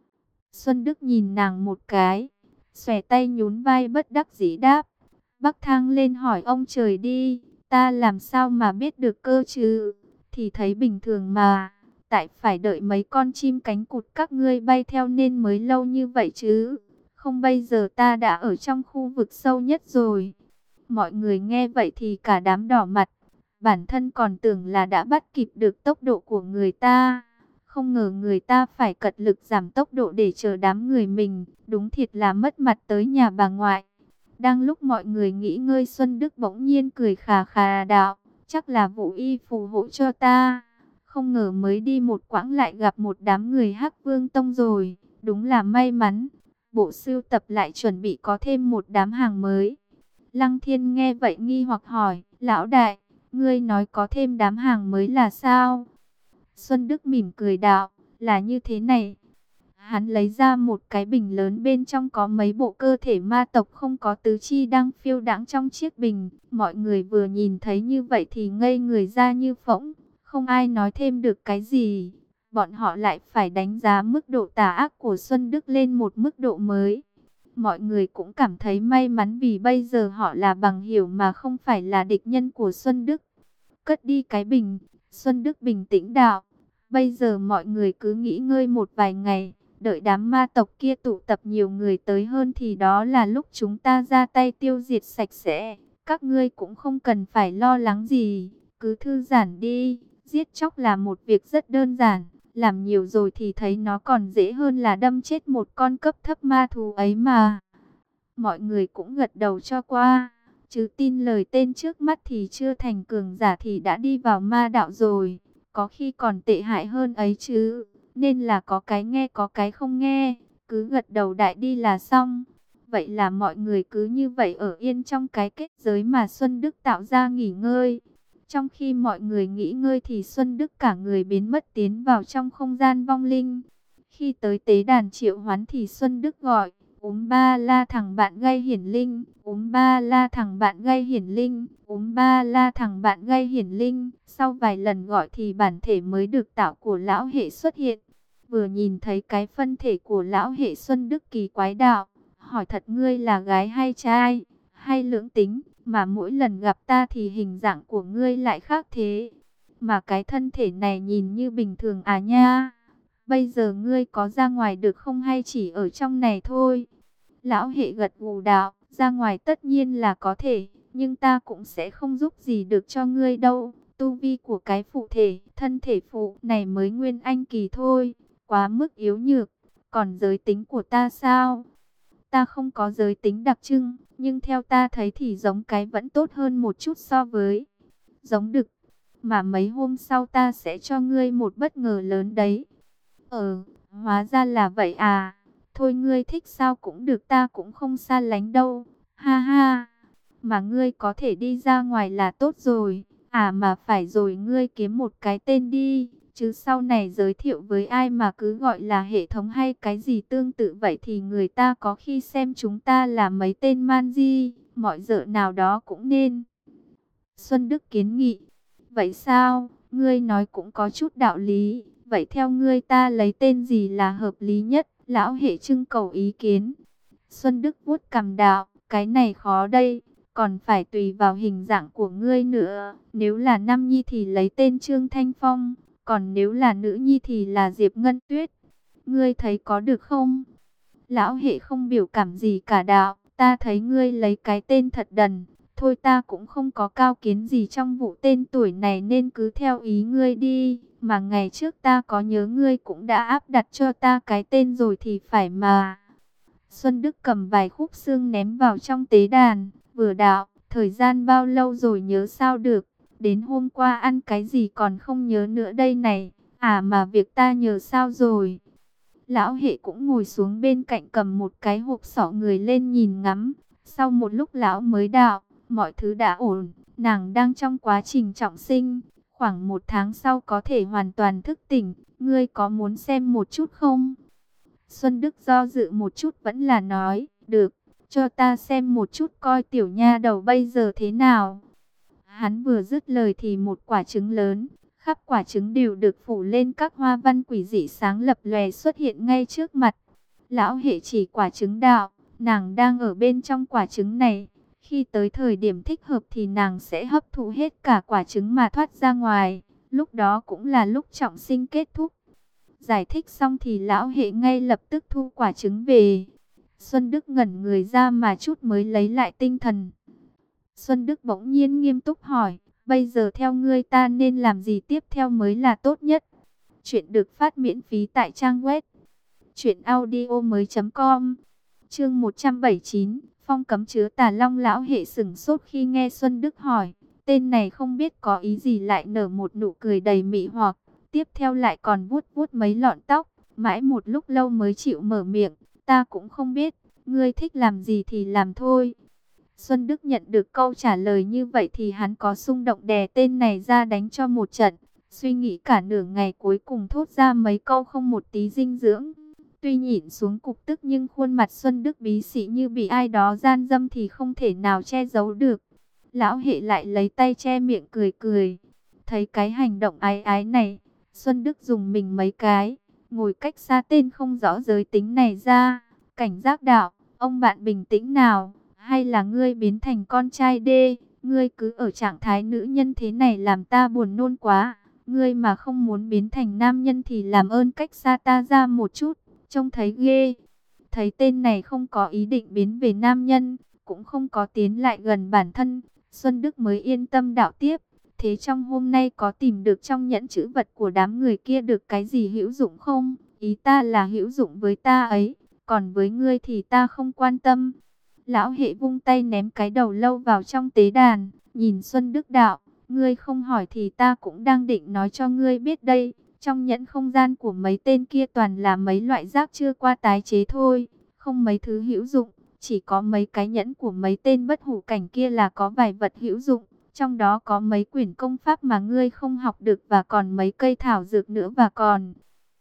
Xuân Đức nhìn nàng một cái, xòe tay nhún vai bất đắc dĩ đáp, bắc thang lên hỏi ông trời đi, ta làm sao mà biết được cơ chứ? Thì thấy bình thường mà, tại phải đợi mấy con chim cánh cụt các ngươi bay theo nên mới lâu như vậy chứ. Không bây giờ ta đã ở trong khu vực sâu nhất rồi. Mọi người nghe vậy thì cả đám đỏ mặt. Bản thân còn tưởng là đã bắt kịp được tốc độ của người ta. Không ngờ người ta phải cật lực giảm tốc độ để chờ đám người mình. Đúng thiệt là mất mặt tới nhà bà ngoại. Đang lúc mọi người nghỉ ngơi, Xuân Đức bỗng nhiên cười khà khà đạo, chắc là Vũ Y phù hộ cho ta. Không ngờ mới đi một quãng lại gặp một đám người Hắc Vương Tông rồi. Đúng là may mắn. Bộ sưu tập lại chuẩn bị có thêm một đám hàng mới. Lăng Thiên nghe vậy nghi hoặc hỏi, lão đại, ngươi nói có thêm đám hàng mới là sao? Xuân Đức mỉm cười đạo, là như thế này. Hắn lấy ra một cái bình lớn, bên trong có mấy bộ cơ thể ma tộc không có tứ chi đang phiêu đãng trong chiếc bình. Mọi người vừa nhìn thấy như vậy thì ngây người ra như phỗng, không ai nói thêm được cái gì. Bọn họ lại phải đánh giá mức độ tà ác của Xuân Đức lên một mức độ mới. Mọi người cũng cảm thấy may mắn vì bây giờ họ là bằng hữu mà không phải là địch nhân của Xuân Đức. Cất đi cái bình, Xuân Đức bình tĩnh đạo, bây giờ mọi người cứ nghỉ ngơi một vài ngày, đợi đám ma tộc kia tụ tập nhiều người tới hơn thì đó là lúc chúng ta ra tay tiêu diệt sạch sẽ. Các ngươi cũng không cần phải lo lắng gì, cứ thư giãn đi, giết chóc là một việc rất đơn giản. Làm nhiều rồi thì thấy nó còn dễ hơn là đâm chết một con cấp thấp ma thú ấy mà. Mọi người cũng gật đầu cho qua. Chứ tin lời tên trước mắt thì chưa thành cường giả thì đã đi vào ma đạo rồi. Có khi còn tệ hại hơn ấy chứ. Nên là có cái nghe có cái không nghe. Cứ gật đầu đại đi là xong. Vậy là mọi người cứ như vậy ở yên trong cái kết giới mà Xuân Đức tạo ra nghỉ ngơi. Trong khi mọi người nghỉ ngơi thì Xuân Đức cả người biến mất tiến vào trong không gian vong linh. Khi tới tế đàn triệu hoán thì Xuân Đức gọi, úm ba la thằng bạn gây hiển linh, úm ba la thằng bạn gây hiển linh, úm ba la thằng bạn gây hiển linh. Sau vài lần gọi thì bản thể mới được tạo của lão hệ xuất hiện. Vừa nhìn thấy cái phân thể của lão hệ, Xuân Đức kỳ quái đạo, hỏi thật ngươi là gái hay trai, hay lưỡng tính? Mà mỗi lần gặp ta thì hình dạng của ngươi lại khác thế. Mà cái thân thể này nhìn như bình thường à nha. Bây giờ ngươi có ra ngoài được không hay chỉ ở trong này thôi? Lão hệ gật gù đạo, ra ngoài tất nhiên là có thể. nhưng ta cũng sẽ không giúp gì được cho ngươi đâu. Tu vi của cái phụ thể, thân thể phụ này mới nguyên anh kỳ thôi, quá mức yếu nhược. Còn giới tính của ta sao? Ta không có giới tính đặc trưng, nhưng theo ta thấy thì giống cái vẫn tốt hơn một chút so với giống đực. Mà mấy hôm sau ta sẽ cho ngươi một bất ngờ lớn đấy. Ờ, hóa ra là vậy à. Thôi ngươi thích sao cũng được, ta cũng không xa lánh đâu. Ha ha, mà ngươi có thể đi ra ngoài là tốt rồi. À mà phải rồi, ngươi kiếm một cái tên đi. Chứ sau này giới thiệu với ai mà cứ gọi là hệ thống hay cái gì tương tự vậy thì người ta có khi xem chúng ta là mấy tên man di. Mọi giờ nào đó cũng nên. Xuân Đức kiến nghị. Vậy sao, ngươi nói cũng có chút đạo lý. Vậy theo ngươi ta lấy tên gì là hợp lý nhất? Lão hệ trưng cầu ý kiến. Xuân Đức vuốt cằm đạo, cái này khó đây, còn phải tùy vào hình dạng của ngươi nữa. Nếu là nam nhi thì lấy tên Trương Thanh Phong, còn nếu là nữ nhi thì là Diệp Ngân Tuyết. Ngươi thấy có được không? Lão hệ không biểu cảm gì cả đạo, ta thấy ngươi lấy cái tên thật đần. Thôi ta cũng không có cao kiến gì trong vụ tên tuổi này nên cứ theo ý ngươi đi. Mà ngày trước ta có nhớ ngươi cũng đã áp đặt cho ta cái tên rồi thì phải mà. Xuân Đức cầm vài khúc xương ném vào trong tế đàn, vừa đạo, thời gian bao lâu rồi nhớ sao được, đến hôm qua ăn cái gì còn không nhớ nữa đây này, à mà việc ta nhớ sao rồi. Lão hệ cũng ngồi xuống bên cạnh cầm một cái hộp sọ người lên nhìn ngắm, sau một lúc lão mới đạo, mọi thứ đã ổn, nàng đang trong quá trình trọng sinh, khoảng một tháng sau có thể hoàn toàn thức tỉnh, ngươi có muốn xem một chút không? Xuân Đức do dự một chút vẫn là nói, được, cho ta xem một chút coi tiểu nha đầu bây giờ thế nào. Hắn vừa dứt lời thì một quả trứng lớn, khắp quả trứng đều được phủ lên các hoa văn quỷ dị sáng lập lòe xuất hiện ngay trước mặt. Lão hệ chỉ quả trứng đạo, nàng đang ở bên trong quả trứng này. Khi tới thời điểm thích hợp thì nàng sẽ hấp thụ hết cả quả trứng mà thoát ra ngoài. Lúc đó cũng là lúc trọng sinh kết thúc. Giải thích xong thì lão hệ ngay lập tức thu quả trứng về. Xuân Đức ngẩn người ra mà chút mới lấy lại tinh thần. Xuân Đức bỗng nhiên nghiêm túc hỏi, bây giờ theo ngươi ta nên làm gì tiếp theo mới là tốt nhất? Chuyện được phát miễn phí tại trang web truyện audio mới chấm com. Chương một trăm bảy mươi chín, phong cấm chứa tà long. Lão hệ sửng sốt khi nghe Xuân Đức hỏi, tên này không biết có ý gì lại nở một nụ cười đầy mị hoặc. Tiếp theo lại còn vuốt vuốt mấy lọn tóc, mãi một lúc lâu mới chịu mở miệng, ta cũng không biết, ngươi thích làm gì thì làm thôi. Xuân Đức nhận được câu trả lời như vậy thì hắn có xung động đè tên này ra đánh cho một trận, suy nghĩ cả nửa ngày cuối cùng thốt ra mấy câu không một tí dinh dưỡng. Tuy nhìn xuống cục tức nhưng khuôn mặt Xuân Đức bí xị như bị ai đó gian dâm thì không thể nào che giấu được. Lão hệ lại lấy tay che miệng cười cười, thấy cái hành động ái ái này, Xuân Đức dùng mình mấy cái, ngồi cách xa tên không rõ giới tính này ra, cảnh giác đạo, ông bạn bình tĩnh nào, hay là ngươi biến thành con trai đê, ngươi cứ ở trạng thái nữ nhân thế này làm ta buồn nôn quá, ngươi mà không muốn biến thành nam nhân thì làm ơn cách xa ta ra một chút, trông thấy ghê. Thấy tên này không có ý định biến về nam nhân, cũng không có tiến lại gần bản thân, Xuân Đức mới yên tâm đạo tiếp. Thế trong hôm nay có tìm được trong nhẫn chữ vật của đám người kia được cái gì hữu dụng không? Ý ta là hữu dụng với ta ấy, còn với ngươi thì ta không quan tâm. Lão hệ vung tay ném cái đầu lâu vào trong tế đàn, nhìn Xuân Đức đạo, ngươi không hỏi thì ta cũng đang định nói cho ngươi biết đây. Trong nhẫn không gian của mấy tên kia toàn là mấy loại rác chưa qua tái chế thôi, không mấy thứ hữu dụng, chỉ có mấy cái nhẫn của mấy tên bất hủ cảnh kia là có vài vật hữu dụng. Trong đó có mấy quyển công pháp mà ngươi không học được và còn mấy cây thảo dược nữa và còn...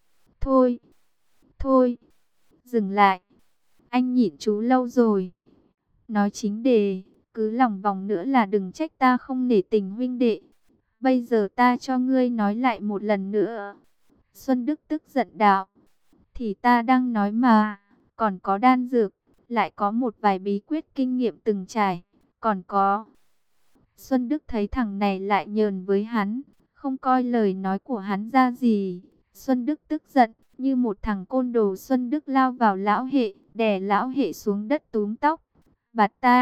Thôi, thôi, dừng lại. Anh nhịn chú lâu rồi. Nói chính đề, cứ lòng vòng nữa là đừng trách ta không nể tình huynh đệ. Bây giờ ta cho ngươi nói lại một lần nữa. Xuân Đức tức giận đạo. Thì ta đang nói mà, còn có đan dược, lại có một vài bí quyết kinh nghiệm từng trải, còn có... Xuân Đức thấy thằng này lại nhờn với hắn, không coi lời nói của hắn ra gì. Xuân Đức tức giận, như một thằng côn đồ Xuân Đức lao vào lão hệ, đè lão hệ xuống đất túm tóc. Bạt tai,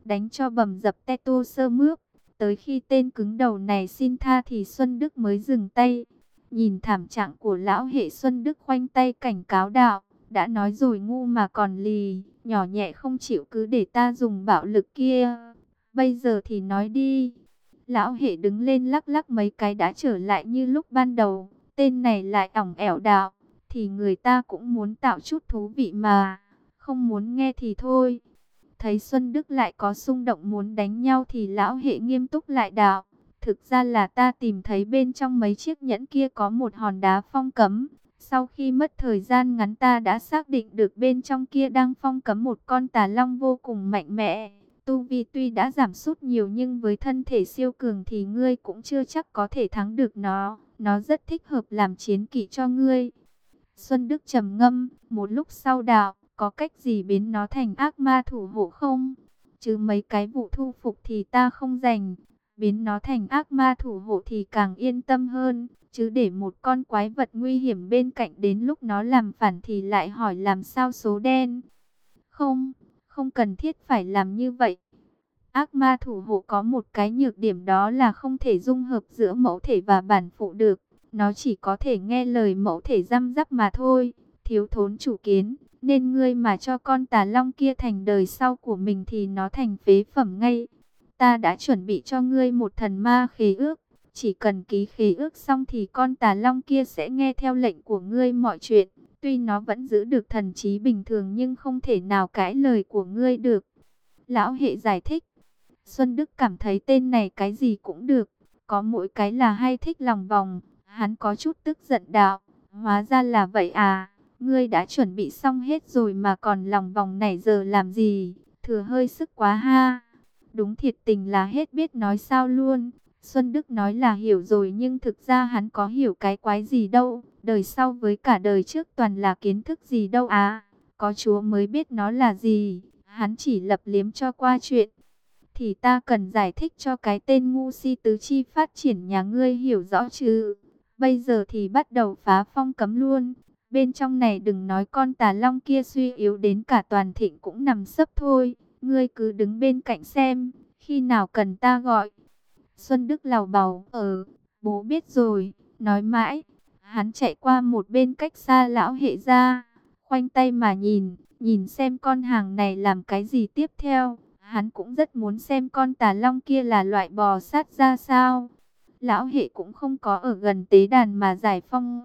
đánh cho bầm dập te tô sơ mướp. Tới khi tên cứng đầu này xin tha thì Xuân Đức mới dừng tay. Nhìn thảm trạng của lão hệ, Xuân Đức khoanh tay cảnh cáo đạo, đã nói rồi ngu mà còn lì, nhỏ nhẹ không chịu cứ để ta dùng bạo lực kia. Bây giờ thì nói đi. Lão hệ đứng lên lắc lắc mấy cái đã trở lại như lúc ban đầu. Tên này lại ỏng ẻo đạo, thì người ta cũng muốn tạo chút thú vị mà, không muốn nghe thì thôi. Thấy Xuân Đức lại có xung động muốn đánh nhau thì lão hệ nghiêm túc lại đạo, thực ra là ta tìm thấy bên trong mấy chiếc nhẫn kia có một hòn đá phong cấm. Sau khi mất thời gian ngắn ta đã xác định được bên trong kia đang phong cấm một con tà long vô cùng mạnh mẽ. Tu vi tuy đã giảm sút nhiều nhưng với thân thể siêu cường thì ngươi cũng chưa chắc có thể thắng được nó. Nó rất thích hợp làm chiến kỵ cho ngươi. Xuân Đức trầm ngâm, một lúc sau đạo, có cách gì biến nó thành ác ma thủ hộ không? Chứ mấy cái vụ thu phục thì ta không rành. Biến nó thành ác ma thủ hộ thì càng yên tâm hơn. Chứ để một con quái vật nguy hiểm bên cạnh đến lúc nó làm phản thì lại hỏi làm sao số đen. Không, không cần thiết phải làm như vậy. Ác ma thủ hộ có một cái nhược điểm, đó là không thể dung hợp giữa mẫu thể và bản phụ được. Nó chỉ có thể nghe lời mẫu thể răm rắp mà thôi, thiếu thốn chủ kiến. Nên ngươi mà cho con tà long kia thành đời sau của mình thì nó thành phế phẩm ngay. Ta đã chuẩn bị cho ngươi một thần ma khế ước. Chỉ cần ký khế ước xong thì con tà long kia sẽ nghe theo lệnh của ngươi mọi chuyện. Tuy nó vẫn giữ được thần trí bình thường nhưng không thể nào cãi lời của ngươi được. Lão hệ giải thích. Xuân Đức cảm thấy tên này cái gì cũng được, có mỗi cái là hay thích lòng vòng. Hắn có chút tức giận đạo, hóa ra là vậy à, ngươi đã chuẩn bị xong hết rồi mà còn lòng vòng này giờ làm gì, thừa hơi sức quá ha. Đúng thiệt tình là hết biết nói sao luôn. Xuân Đức nói là hiểu rồi nhưng thực ra hắn có hiểu cái quái gì đâu, đời sau với cả đời trước toàn là kiến thức gì đâu à, có Chúa mới biết nó là gì, hắn chỉ lập liếm cho qua chuyện. Thì ta cần giải thích cho cái tên ngu si tứ chi phát triển nhà ngươi hiểu rõ chứ. Bây giờ thì bắt đầu phá phong cấm luôn. Bên trong này đừng nói con tà long kia suy yếu đến cả toàn thịnh cũng nằm sấp thôi. Ngươi cứ đứng bên cạnh xem, khi nào cần ta gọi. Xuân Đức lào bào, ờ, bố biết rồi, nói mãi. Hắn chạy qua một bên cách xa lão hệ ra, khoanh tay mà nhìn, nhìn xem con hàng này làm cái gì tiếp theo. Hắn cũng rất muốn xem con tà long kia là loại bò sát ra sao. Lão hệ cũng không có ở gần tế đàn mà giải phong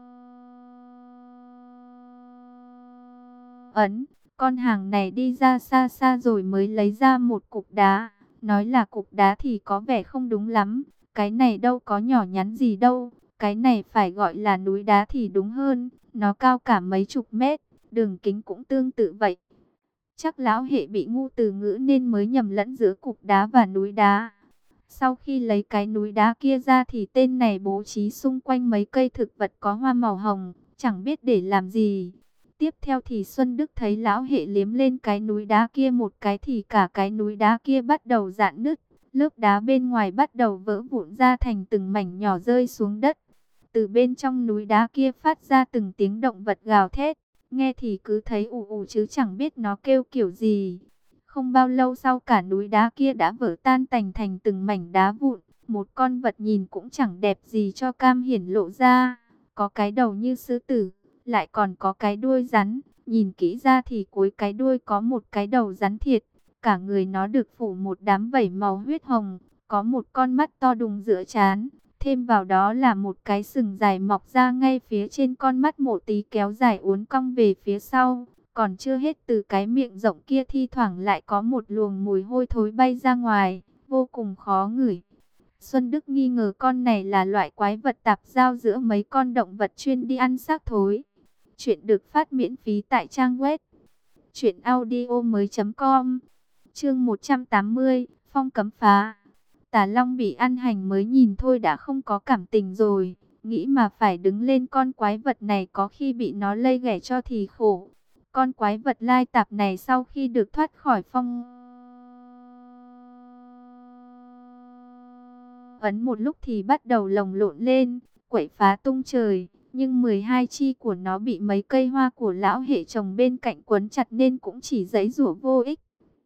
ấn. Con hàng này đi ra xa xa rồi mới lấy ra một cục đá. Nói là cục đá thì có vẻ không đúng lắm. Cái này đâu có nhỏ nhắn gì đâu. Cái này phải gọi là núi đá thì đúng hơn. Nó cao cả mấy chục mét, đường kính cũng tương tự vậy. Chắc lão hệ bị ngu từ ngữ nên mới nhầm lẫn giữa cục đá và núi đá. Sau khi lấy cái núi đá kia ra thì tên này bố trí xung quanh mấy cây thực vật có hoa màu hồng, chẳng biết để làm gì. Tiếp theo thì Xuân Đức thấy lão hệ liếm lên cái núi đá kia một cái thì cả cái núi đá kia bắt đầu rạn nứt. Lớp đá bên ngoài bắt đầu vỡ vụn ra thành từng mảnh nhỏ rơi xuống đất. Từ bên trong núi đá kia phát ra từng tiếng động vật gào thét. Nghe thì cứ thấy ù ù chứ chẳng biết nó kêu kiểu gì. Không bao lâu sau cả núi đá kia đã vỡ tan tành thành từng mảnh đá vụn. Một con vật nhìn cũng chẳng đẹp gì cho cam hiển lộ ra. Có cái đầu như sư tử, lại còn có cái đuôi rắn. Nhìn kỹ ra thì cuối cái đuôi có một cái đầu rắn thiệt. Cả người nó được phủ một đám vảy màu huyết hồng. Có một con mắt to đùng giữa trán. Thêm vào đó là một cái sừng dài mọc ra ngay phía trên con mắt mổ tí kéo dài uốn cong về phía sau. Còn chưa hết, từ cái miệng rộng kia thi thoảng lại có một luồng mùi hôi thối bay ra ngoài, vô cùng khó ngửi. Xuân Đức nghi ngờ con này là loại quái vật tạp giao giữa mấy con động vật chuyên đi ăn xác thối. Chuyện được phát miễn phí tại trang web truyện audio mới chấm com. Chương một trăm tám mươi, phong cấm phá. Tà Long bị ăn hành mới nhìn thôi đã không có cảm tình rồi, nghĩ mà phải đứng lên con quái vật này có khi bị nó lây ghẻ cho thì khổ. Con quái vật lai tạp này sau khi được thoát khỏi phong ấn một lúc thì bắt đầu lồng lộn lên, quậy phá tung trời. Nhưng mười hai chi của nó bị mấy cây hoa của lão hệ trồng bên cạnh quấn chặt nên cũng chỉ giãy giụa vô ích.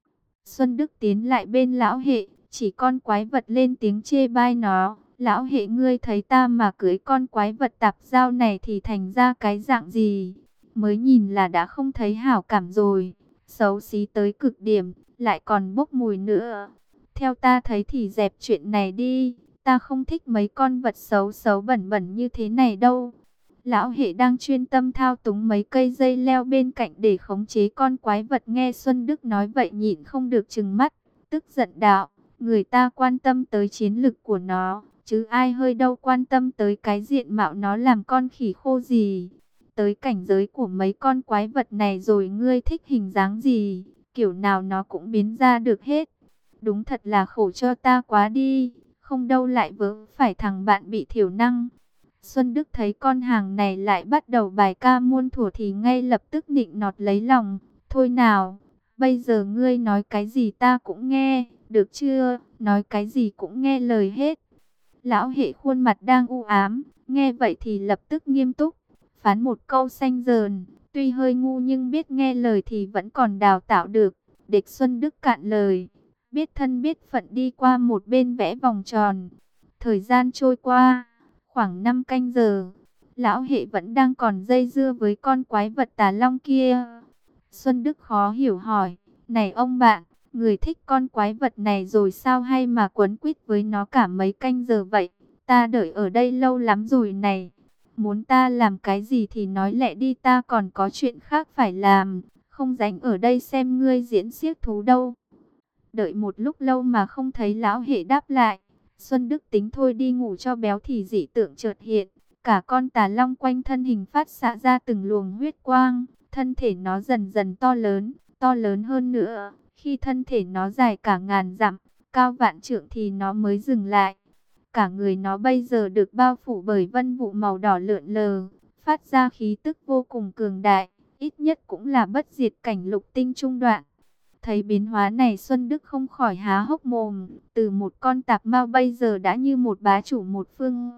Xuân Đức tiến lại bên lão hệ, chỉ con quái vật lên tiếng chê bai nó. Lão hệ, ngươi thấy ta mà cưới con quái vật tạp giao này thì thành ra cái dạng gì? Mới nhìn là đã không thấy hảo cảm rồi. Xấu xí tới cực điểm, lại còn bốc mùi nữa. Theo ta thấy thì dẹp chuyện này đi. Ta không thích mấy con vật xấu xấu bẩn bẩn như thế này đâu. Lão hệ đang chuyên tâm thao túng mấy cây dây leo bên cạnh để khống chế con quái vật, nghe Xuân Đức nói vậy nhịn không được trừng mắt, tức giận đạo: người ta quan tâm tới chiến lực của nó, chứ ai hơi đâu quan tâm tới cái diện mạo nó làm con khỉ khô gì. Tới cảnh giới của mấy con quái vật này rồi ngươi thích hình dáng gì, kiểu nào nó cũng biến ra được hết. Đúng thật là khổ cho ta quá đi, không đâu lại vớ phải thằng bạn bị thiểu năng. Xuân Đức thấy con hàng này lại bắt đầu bài ca muôn thuở thì ngay lập tức nịnh nọt lấy lòng. Thôi nào, bây giờ ngươi nói cái gì ta cũng nghe, được chưa? Nói cái gì cũng nghe lời hết. Lão hệ khuôn mặt đang u ám, nghe vậy thì lập tức nghiêm túc, phán một câu xanh dờn. Tuy hơi ngu nhưng biết nghe lời thì vẫn còn đào tạo được. Địch Xuân Đức cạn lời, biết thân biết phận đi qua một bên vẽ vòng tròn. Thời gian trôi qua khoảng năm canh giờ, lão hệ vẫn đang còn dây dưa với con quái vật tà long kia. Xuân Đức khó hiểu hỏi: này ông bạn, người thích con quái vật này rồi sao hay mà quấn quýt với nó cả mấy canh giờ vậy? Ta đợi ở đây lâu lắm rồi này. Muốn ta làm cái gì thì nói lẹ đi, ta còn có chuyện khác phải làm, không rảnh ở đây xem ngươi diễn xiếc thú đâu. Đợi một lúc lâu mà không thấy lão hệ đáp lại, Xuân Đức tính thôi đi ngủ cho béo thì dị tượng chợt hiện. Cả con tà long quanh thân hình phát xạ ra từng luồng huyết quang, thân thể nó dần dần to lớn, to lớn hơn nữa. Khi thân thể nó dài cả ngàn dặm, cao vạn trượng thì nó mới dừng lại. Cả người nó bây giờ được bao phủ bởi vân vụ màu đỏ lượn lờ, phát ra khí tức vô cùng cường đại, ít nhất cũng là bất diệt cảnh lục tinh trung đoạn. Thấy biến hóa này, Xuân Đức không khỏi há hốc mồm, từ một con tạp mao bây giờ đã như một bá chủ một phương.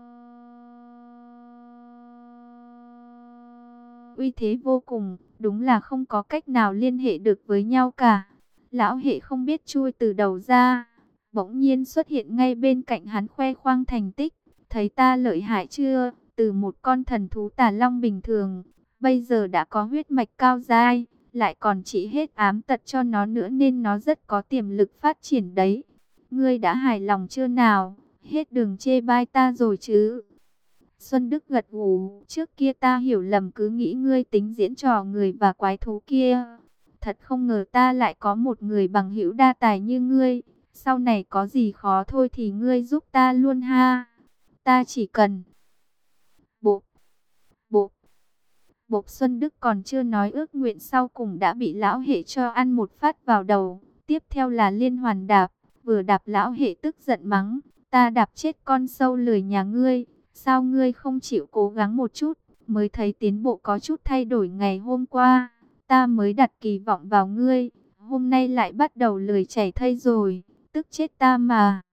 Uy thế vô cùng, đúng là không có cách nào liên hệ được với nhau cả. Lão hệ không biết chui từ đầu ra, bỗng nhiên xuất hiện ngay bên cạnh hắn khoe khoang thành tích. Thấy ta lợi hại chưa? Từ một con thần thú tà long bình thường, bây giờ đã có huyết mạch cao dai, lại còn trị hết ám tật cho nó nữa nên nó rất có tiềm lực phát triển đấy. Ngươi đã hài lòng chưa nào? Hết đường chê bai ta rồi chứ? Xuân Đức gật gù, trước kia ta hiểu lầm, cứ nghĩ ngươi tính diễn trò người và quái thú kia. Thật không ngờ ta lại có một người bằng hữu đa tài như ngươi. Sau này có gì khó thôi thì ngươi giúp ta luôn ha. Ta chỉ cần... Bộ... Bộ... Bộc Xuân Đức còn chưa nói ước nguyện sau cùng đã bị lão hệ cho ăn một phát vào đầu. Tiếp theo là liên hoàn đạp, vừa đạp lão hệ tức giận mắng: ta đạp chết con sâu lười nhà ngươi, sao ngươi không chịu cố gắng một chút? Mới thấy tiến bộ có chút thay đổi, ngày hôm qua ta mới đặt kỳ vọng vào ngươi, hôm nay lại bắt đầu lười chảy thây rồi, tức chết ta mà.